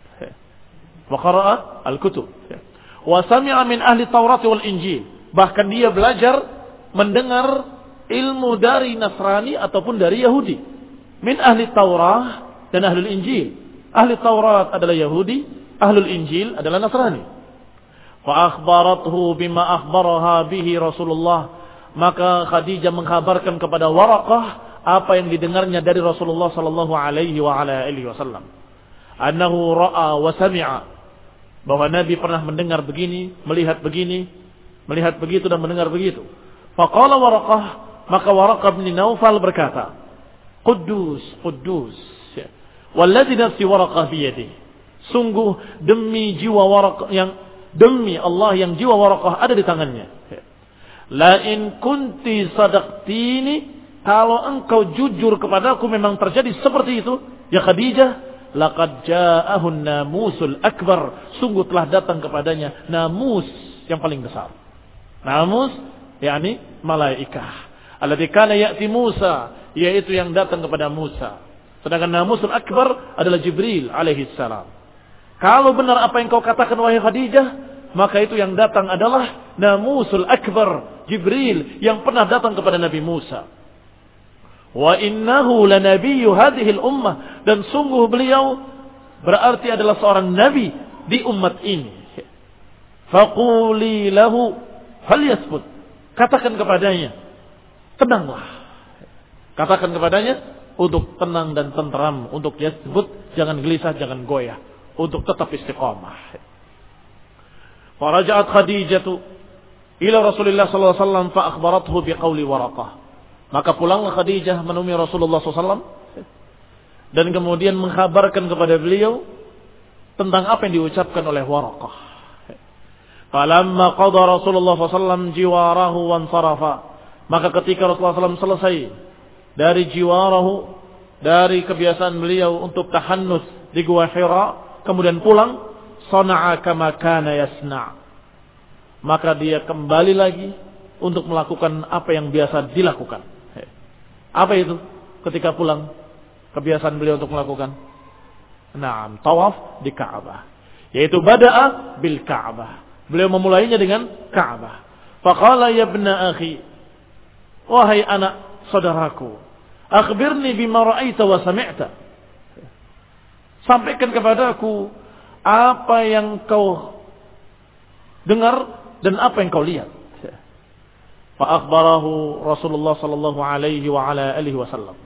Wa qara'a al-kutub. Wa sami'a min ahli Taurat wal Injil. Bahkan dia belajar mendengar ilmu dari Nasrani ataupun dari Yahudi. Min ahli Taurat dan ahli Injil. Ahli Taurat adalah Yahudi, ahli Injil adalah Nasrani. Fa akhbarathu bima akhbaraha bihi Rasulullah. Maka Khadijah mengkabarkan kepada Waraqah apa yang didengarnya dari Rasulullah sallallahu alaihi wa ala alihi wasallam. Annahu ra'a wa sami'a. Bahwa Nabi pernah mendengar begini, melihat begini, melihat begitu dan mendengar begitu. Faqala Waraqah, maka Waraqah bin Naufal berkata, Quddus, Quddus. Walladzi nafsi Waraqah biyadihi. Sungguh demi jiwa Waraqah yang demi Allah yang jiwa Waraqah ada di tangannya. La in kunti sadaqtini, kalau engkau jujur kepadaku memang terjadi seperti itu, ya Khadijah, laqad ja'ahun namusul akbar, sungguh telah datang kepadanya namus yang paling besar. Namus yakni malaikah. Alladzi kana ya'ti Musa, yaitu yang datang kepada Musa. Sedangkan namusul akbar adalah Jibril alaihi salam. Kalau benar apa yang kau katakan wahai Khadijah, maka itu yang datang adalah namusul akbar, Jibril yang pernah datang kepada Nabi Musa. Wa innahu lanabiyyu hadhihi al-ummah, dan sungguh beliau berarti adalah seorang nabi di umat ini. Faquli lahu falyasbut, katakan kepadanya tenanglah. Katakan kepadanya untuk tenang dan tenteram, untuk yasbut, jangan gelisah, jangan goyah, untuk tetap istiqamah. Faraja'at Khadijatu ila Rasulullah sallallahu alaihi wasallam fa akhbarathu biqauli Waraqah. Maka pulanglah Khadijah menemui Rasulullah sallallahu alaihi wasallam dan kemudian mengkabarkan kepada beliau tentang apa yang diucapkan oleh Waraqah. Falamma qada Rasulullah sallallahu alaihi wasallam jiwarahu wa ansarafa. Maka ketika Rasulullah sallallahu alaihi wasallam selesai dari jiwarahu, dari kebiasaan beliau untuk tahannus di Gua Hira, kemudian pulang, sana'a kama kana yasna'. Maka dia kembali lagi untuk melakukan apa yang biasa dilakukan. Apa itu? Ketika pulang, kebiasaan beliau untuk melakukan, Naam, tawaf di Ka'bah. Yaitu bada'a bil Ka'bah. Beliau memulainya dengan Ka'bah. Faqala ya ibna akhi, wahai anak saudaraku, akhbirni bima ra'aita wa sami'ta. Sampaikan kepadaku apa yang kau dengar dan apa yang kau lihat. Fa akhbarahu Rasulullah sallallahu alaihi wa ala alihi wasallam.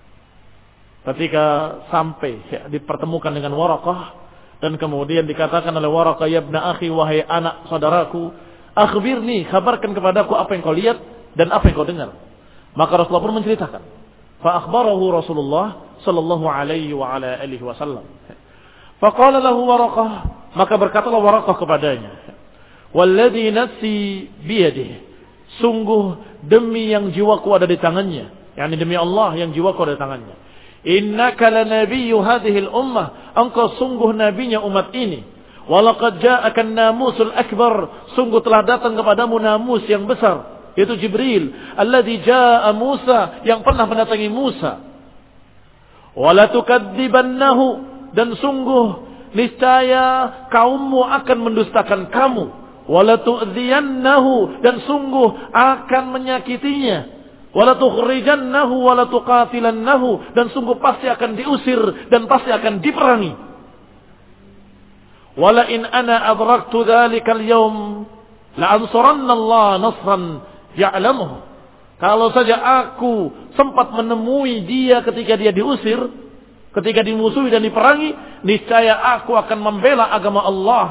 Ketika sampai ya, dipertemukan dengan Waraqah dan kemudian dikatakan oleh Waraqah, ya ibna akhi, wahai anak saudaraku, akhbirni, kabarkan kepadaku apa yang kau lihat dan apa yang kau dengar. Maka Rasulullah pun menceritakan Fa akhbarahu Rasulullah sallallahu alaihi wa ala alihi wasallam. Faqala lahu Waraqah, maka berkatalah Waraqah kepadanya, "Walladzi nafsi biyadihi, sungguh demi yang jiwaku ada di tangannya, yakni demi Allah yang jiwaku ada di tangannya. Innaka lanabiyyu hadhihi al-ummah, engkau sungguh nabinya umat ini. Walaqad ja'aka an-namusul akbar, sungguh telah datang kepadamu namus yang besar, yaitu Jibril, alladzi jaa'a Musa, yang pernah mendatangi Musa. Wala tukadzibannahu, dan sungguh niscaya kaummu akan mendustakan kamu. Wala tu'dziyannahu, dan sungguh akan menyakitinya. Wala tukhrijannahu wala tuqatilannahu, dan sungguh pasti akan diusir dan pasti akan diperangi. Wala in ana adraktu dzalikal yawm la ansuranna Allah nasran ya'lamuhu. Kalau saja aku sempat menemui dia ketika dia diusir, ketika dimusuhi dan diperangi, niscaya aku akan membela agama Allah.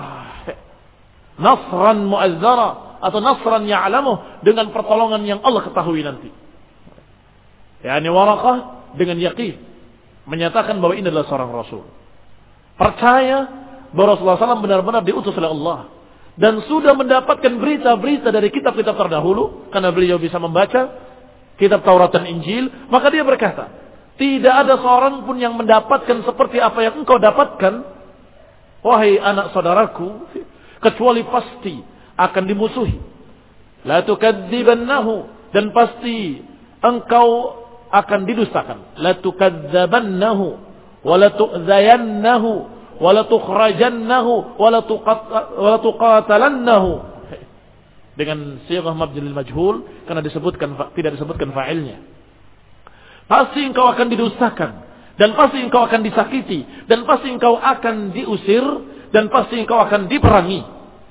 Nasran mu'azzara, atau nasran ya'lamuh, dengan pertolongan yang Allah ketahui nanti. Yani Waraqah dengan yakin menyatakan bahwa ini adalah seorang Rasul. Percaya bahwa Rasulullah shallallahu alaihi wasallam benar-benar diutus oleh Allah. Dan sudah mendapatkan berita-berita dari kitab-kitab terdahulu. Karena beliau bisa membaca kitab Taurat dan Injil. Maka dia berkata, tidak ada seorang pun yang mendapatkan seperti apa yang engkau dapatkan, wahai anak saudaraku, kecuali pasti akan dimusuhi. La tukadzibannahu, dan pasti engkau akan didustakan. La tukadzibannahu wa la tu'zayannahu wala tukhrajannahu wala tuqatalannahu, dengan sighah mabdul majhul karena disebutkan tidak disebutkan fa'ilnya. Pasti engkau akan didustakan, dan pasti engkau akan disakiti, dan pasti engkau akan diusir, dan pasti engkau akan diperangi.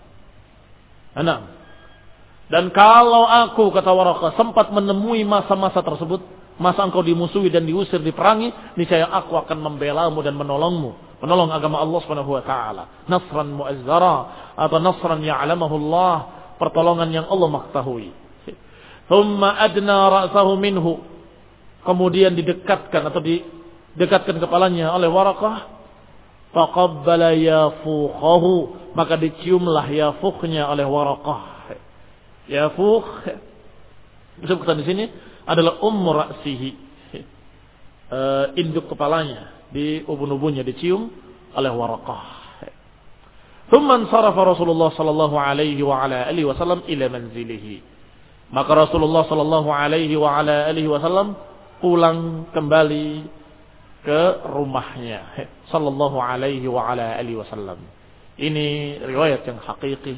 Enam. Dan kalau aku, kata Waraqah, sempat menemui masa-masa tersebut, masa engkau dimusuhi dan diusir, diperangi, niscaya aku akan membelamu dan menolongmu, menolong agama Allah Subhanahu wa taala. Nasran mu'azzara, atau nasran ya'lamahu Allah, pertolongan yang Allah mengetahui. Thumma adna ra'sahu minhu, kemudian didekatkan atau didekatkan kepalanya oleh Waraqah. Faqabbala yafuqahu, maka diciumlah yafuqnya oleh Waraqah. Yafuq disebutkan di sini adalah ummu ra'sihi, uh, induk kepalanya, di ubun-ubunnya dicium oleh Waraqah. Thumma ansarafa Rasulullah sallallahu alaihi wa ala alihi wasallam ila manzilihi. Maka Rasulullah sallallahu alaihi wa ala alihi wasallam pulang kembali ke rumahnya sallallahu alaihi wa ala alihi wasallam. Ini riwayat yang hakiki,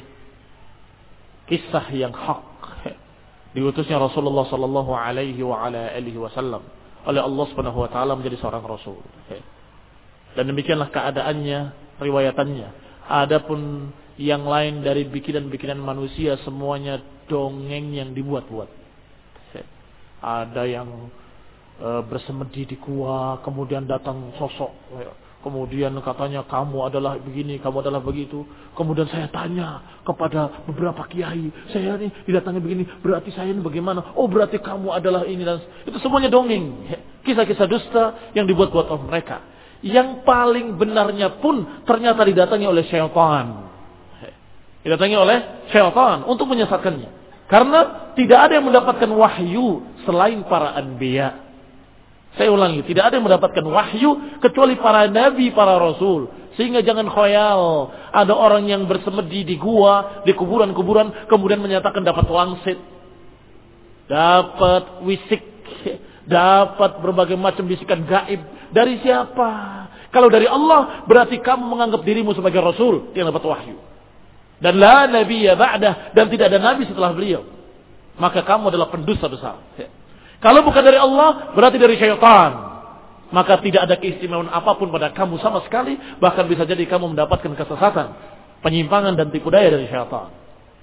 kisah yang hak, diutusnya Rasulullah sallallahu alaihi wa ala alihi wasallam oleh Allah Subhanahu wa taala menjadi seorang rasul. Dan demikianlah keadaannya, riwayatannya. Adapun yang lain dari bikinan-bikinan manusia semuanya dongeng yang dibuat-buat. Ada yang e, bersemedi di gua, kemudian datang sosok, kemudian katanya kamu adalah begini, kamu adalah begitu. Kemudian saya tanya kepada beberapa kiai, saya ini didatangi begini, berarti saya ini bagaimana? Oh, berarti kamu adalah ini, dan itu semuanya dongeng, kisah-kisah dusta yang dibuat-buat oleh mereka. Yang paling benarnya pun ternyata didatangi oleh syaitan. Didatangi oleh syaitan untuk menyesatkannya. Karena tidak ada yang mendapatkan wahyu selain para anbiya. Saya ulangi, tidak ada yang mendapatkan wahyu kecuali para nabi, para rasul. Sehingga jangan khayal ada orang yang bersemedi di gua, di kuburan-kuburan, kemudian menyatakan dapat wangsit, dapat wisik, dapat berbagai macam bisikan gaib. Dari siapa? Kalau dari Allah, berarti kamu menganggap dirimu sebagai rasul yang dapat wahyu. Dan la nabiyya ba'dah, dan tidak ada nabi setelah beliau. Maka kamu adalah pendusta besar. Kalau bukan dari Allah, berarti dari syaitan. Maka tidak ada keistimewaan apapun pada kamu sama sekali. Bahkan bisa jadi kamu mendapatkan kesesatan, penyimpangan dan tipu daya dari syaitan.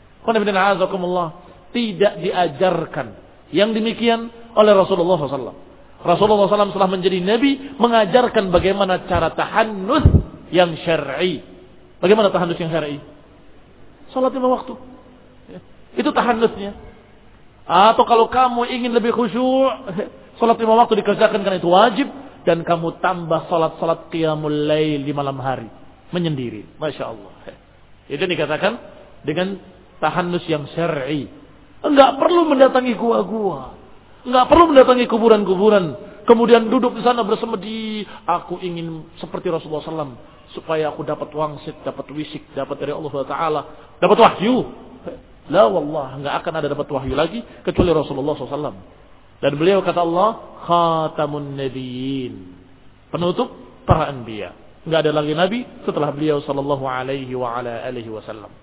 Tidak diajarkan yang demikian oleh Rasulullah shallallahu alaihi wasallam. Rasulullah shallallahu alaihi wasallam setelah menjadi nabi mengajarkan bagaimana cara tahannus yang syar'i. Bagaimana tahannus yang syar'i? Salat lima waktu. Itu tahannusnya. Atau kalau kamu ingin lebih khusyuk, Salat lima waktu dikerjakan karena itu wajib. Dan kamu tambah salat-salat qiyamul lail di malam hari. Menyendiri. Masya Allah. Itu dikatakan dengan tahannus yang syar'i. Enggak perlu mendatangi gua-gua. Enggak perlu mendatangi kuburan-kuburan. Kemudian duduk di sana bersemedi. Aku ingin seperti Rasulullah shallallahu alaihi wasallam. Supaya aku dapat wangsit, dapat wisik, dapat dari Allah Taala, dapat wahyu. La wallah, enggak akan ada dapat wahyu lagi kecuali Rasulullah shallallahu alaihi wasallam. Dan beliau kata Allah, khatamun nabiyyin, penutup para anbiya. Enggak ada lagi nabi setelah beliau sallallahu alaihi wa ala alihi wasallam.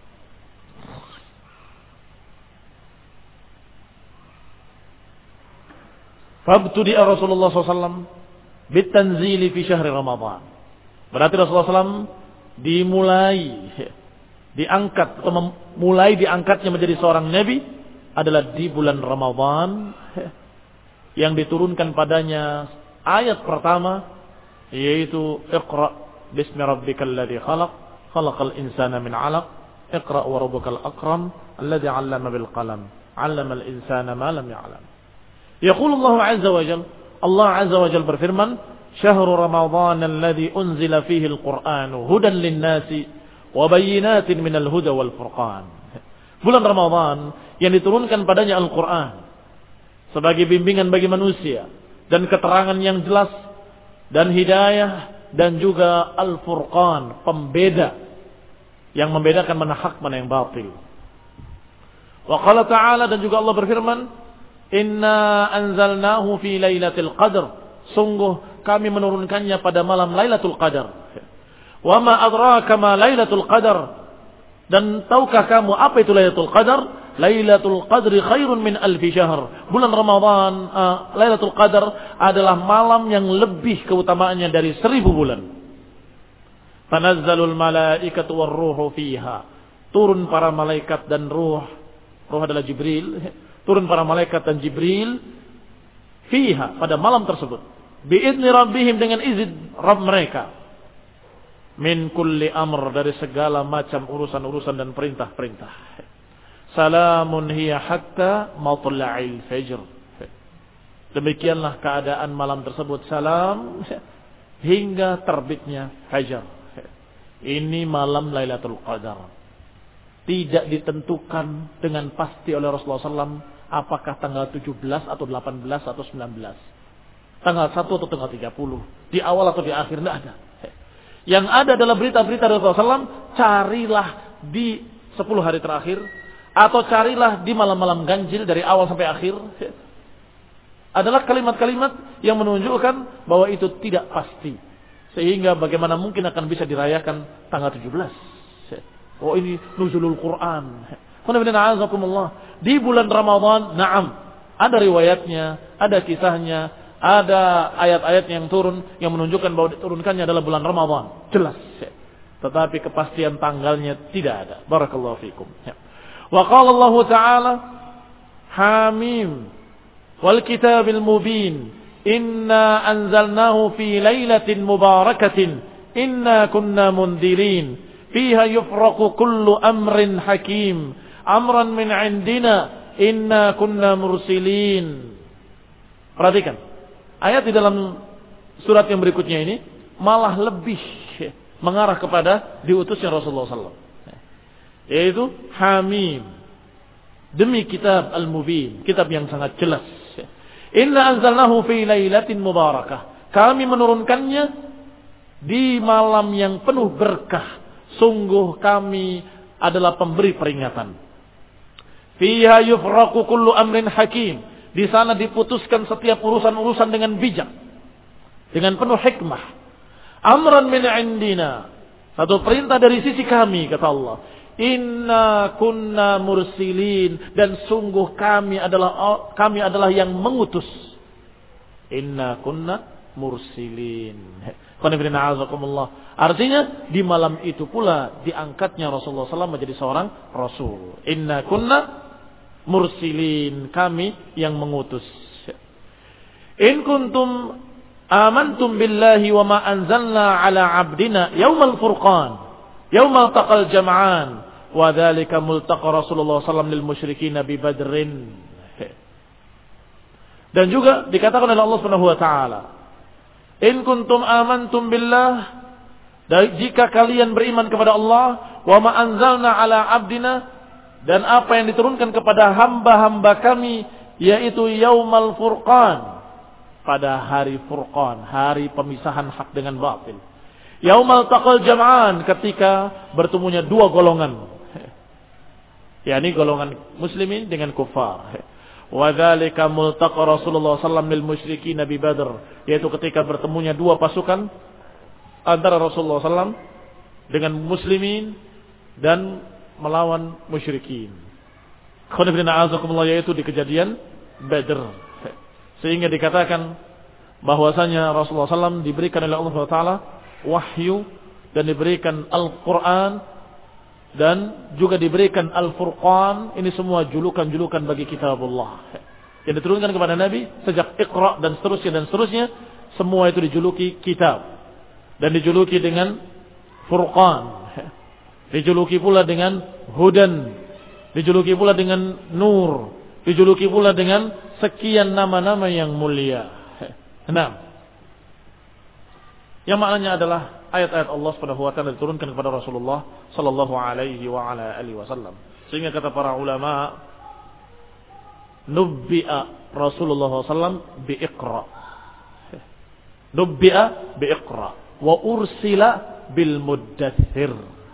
Fabtudi'a Rasulullah sallallahu alaihi wasallam bitanzili fi syahri Ramadan. Berarti Rasulullah sallallahu alaihi wasallam dimulai diangkat atau mulai diangkatnya menjadi seorang nabi adalah di bulan Ramadan, yang diturunkan padanya ayat pertama yaitu Iqra bismi rabbikal ladzi khalaq khalaqal insana min 'alaq Iqra wa rabbukal akram alladzi 'allama bil qalam 'allamal insana ma lam ya'lam. Yaqulu Allah 'azza wa jalla, Allah 'azza wa jalla berfirman, syahru ramadhan alladzi unzila fihi al-Qur'an hudan lin-nasi wa bayyinatin minal huda wal furqan. Bulan Ramadan yang diturunkan padanya Al-Quran sebagai bimbingan bagi manusia dan keterangan yang jelas dan hidayah dan juga Al-Furqan, pembeda yang membedakan mana hak mana yang batil. Wa qala ta'ala, dan juga Allah berfirman, inna anzalnahu fi lailatul qadr, sungguh kami menurunkannya pada malam Lailatul Qadar. Wa ma adraka ma Lailatul Qadar, dan tahukah kamu apa itu Lailatul Qadar? Lailatul Qadri khairun min alfi syahr. Bulan Ramadan, uh, Lailatul Qadar adalah malam yang lebih keutamaannya dari seribu bulan. Tanazzalul malaikatu warruhu fiha. Turun para malaikat dan ruh. Ruh adalah Jibril. Turun para malaikat dan Jibril fiha, pada malam tersebut. Bi'idni rabbihim, dengan izin Rabb mereka. Min kulli amr, dari segala macam urusan-urusan dan perintah-perintah. Salamun hiya hatta matla'il fajr. Demikianlah keadaan malam tersebut, salam hingga terbitnya fajar. Ini malam Lailatul Qadar. Tidak ditentukan dengan pasti oleh Rasulullah shallallahu alaihi wasallam apakah tanggal tujuh belas atau delapan belas atau sembilan belas. Tanggal satu atau tanggal tiga puluh. Di awal atau di akhir, tidak ada. Yang ada adalah berita-berita Rasulullah shallallahu alaihi wasallam. Carilah di sepuluh hari terakhir, atau carilah di malam-malam ganjil dari awal sampai akhir. Adalah kalimat-kalimat yang menunjukkan bahwa itu tidak pasti. Sehingga bagaimana mungkin akan bisa dirayakan tanggal tujuh belas. Oh, ini nuzulul Quran. Di bulan Ramadan, na'am, ada riwayatnya, ada kisahnya, ada ayat-ayat yang turun yang menunjukkan bahwa diturunkannya adalah bulan Ramadan. Jelas. Tetapi kepastian tanggalnya tidak ada. Barakallahu fikum. Wa qala Allah Ta'ala, Hamim wal kitabil mubin, inna anzalnahu fi lailatin mubarakatin, inna kunna mundirin, fiha yufraqu kullu amrin hakim, amran min indina, inna kunna mursilin. Perhatikan, ayat di dalam surat yang berikutnya ini malah lebih mengarah kepada diutusnya Rasulullah shallallahu alaihi wasallam, yaitu Hamim, demi kitab Al-Mubin, kitab yang sangat jelas. Inna anzalnahu fi lailatin mubarakah, kami menurunkannya di malam yang penuh berkah. Sungguh kami adalah pemberi peringatan. Fiha yufraqu kullu amrin hakim, di sana diputuskan setiap urusan-urusan dengan bijak, dengan penuh hikmah. Amran min indina, satu perintah dari sisi kami, kata Allah. Inna kunna mursilin, dan sungguh kami adalah kami adalah yang mengutus. Inna kunna mursilin. Artinya di malam itu pula diangkatnya Rasulullah shallallahu alaihi wasallam menjadi seorang Rasul. Inna kunna mursilin, kami yang mengutus. In kuntum amantum billahi wa ma anzalna ala abdina yaumal furqan yaumal taqal jam'an wa dzalika multaqa Rasulullah sallallahu alaihi wasallam lil musyrikin bi Badrin. Dan juga dikatakan oleh Allah Subhanahu wa taala, "In kuntum amantum billah," dan jika kalian beriman kepada Allah, "wa ma anzalna ala abdina," dan apa yang diturunkan kepada hamba-hamba kami, yaitu yaumal furqan, pada hari Furqan, hari pemisahan hak dengan batil. Yaumal taqal jam'an, ketika bertemunya dua golongan, yakni golongan muslimin dengan kufar. Wa dzalika multaqa Rasulullah sallallahu alaihi wasallam lil musyrikin bi Badr, yaitu ketika bertemunya dua pasukan antara Rasulullah sallallahu alaihi wasallam dengan muslimin dan melawan musyrikin. Khonifina azakumullah, yaitu di kejadian Badr. Sehingga dikatakan bahwasanya Rasulullah sallallahu alaihi wasallam diberikan oleh Allah Taala wahyu dan diberikan Al-Quran dan juga diberikan Al-Furqan. Ini semua julukan-julukan bagi kitabullah yang diturunkan kepada Nabi sejak Iqra dan seterusnya dan seterusnya. Semua itu dijuluki kitab dan dijuluki dengan Furqan, dijuluki pula dengan Hudan, dijuluki pula dengan Nur, dijuluki pula dengan sekian nama-nama yang mulia. Nah, yang maknanya adalah ayat-ayat Allah Subhanahu wa taala diturunkan kepada Rasulullah sallallahu alaihi wa ala alihi wasallam. Sehingga kata para ulama, nubbi'a Rasulullah sallallahu alaihi wasallam bi Iqra. Nubbi'a bi Iqra wa ursila bil Muddathir.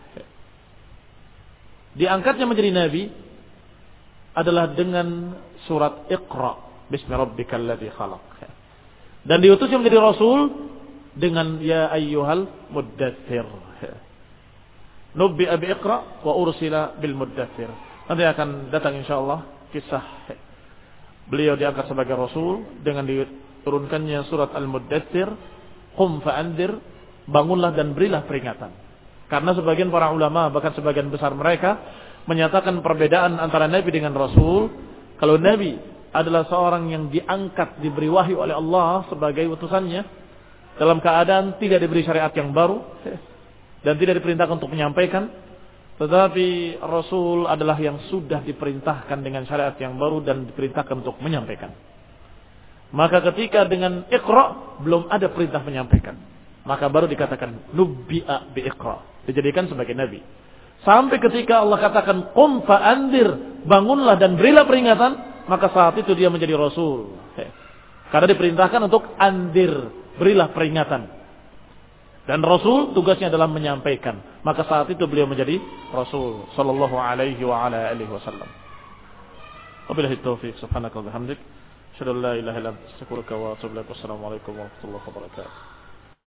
Diangkatnya menjadi nabi adalah dengan surat Iqra, bismi rabbikal ladzi khalaq. Dan diutusnya menjadi rasul dengan ya ayyuhal muddathir. Nubbi'a bi Iqra wa ursila bil Muddathir. Nanti akan datang insyaallah kisah beliau diangkat sebagai rasul dengan diturunkannya surat Al-Muddathir, qum fa'andir, bangunlah dan berilah peringatan. Karena sebagian para ulama, bahkan sebagian besar mereka menyatakan perbedaan antara nabi dengan rasul. Kalau nabi adalah seorang yang diangkat, diberi wahyu oleh Allah sebagai utusannya, dalam keadaan tidak diberi syariat yang baru dan tidak diperintahkan untuk menyampaikan. Tetapi Rasul adalah yang sudah diperintahkan dengan syariat yang baru dan diperintahkan untuk menyampaikan. Maka ketika dengan Iqra belum ada perintah menyampaikan, maka baru dikatakan nubbi'a bi Iqra, dijadikan sebagai nabi. Sampai ketika Allah katakan qum fa'andir, bangunlah dan berilah peringatan, maka saat itu dia menjadi Rasul. Karena diperintahkan untuk andir, berilah peringatan. Dan Rasul tugasnya adalah menyampaikan. Maka saat itu beliau menjadi Rasul sallallahu alaihi wa ala alihi wasallam. Wabillahi taufiq, subhanaka wa bihamdik, asyhadu an la ilaha illa anta, astaghfiruka wa atubu ilaik. Wassalamu alaikum warahmatullahi wabarakatuh.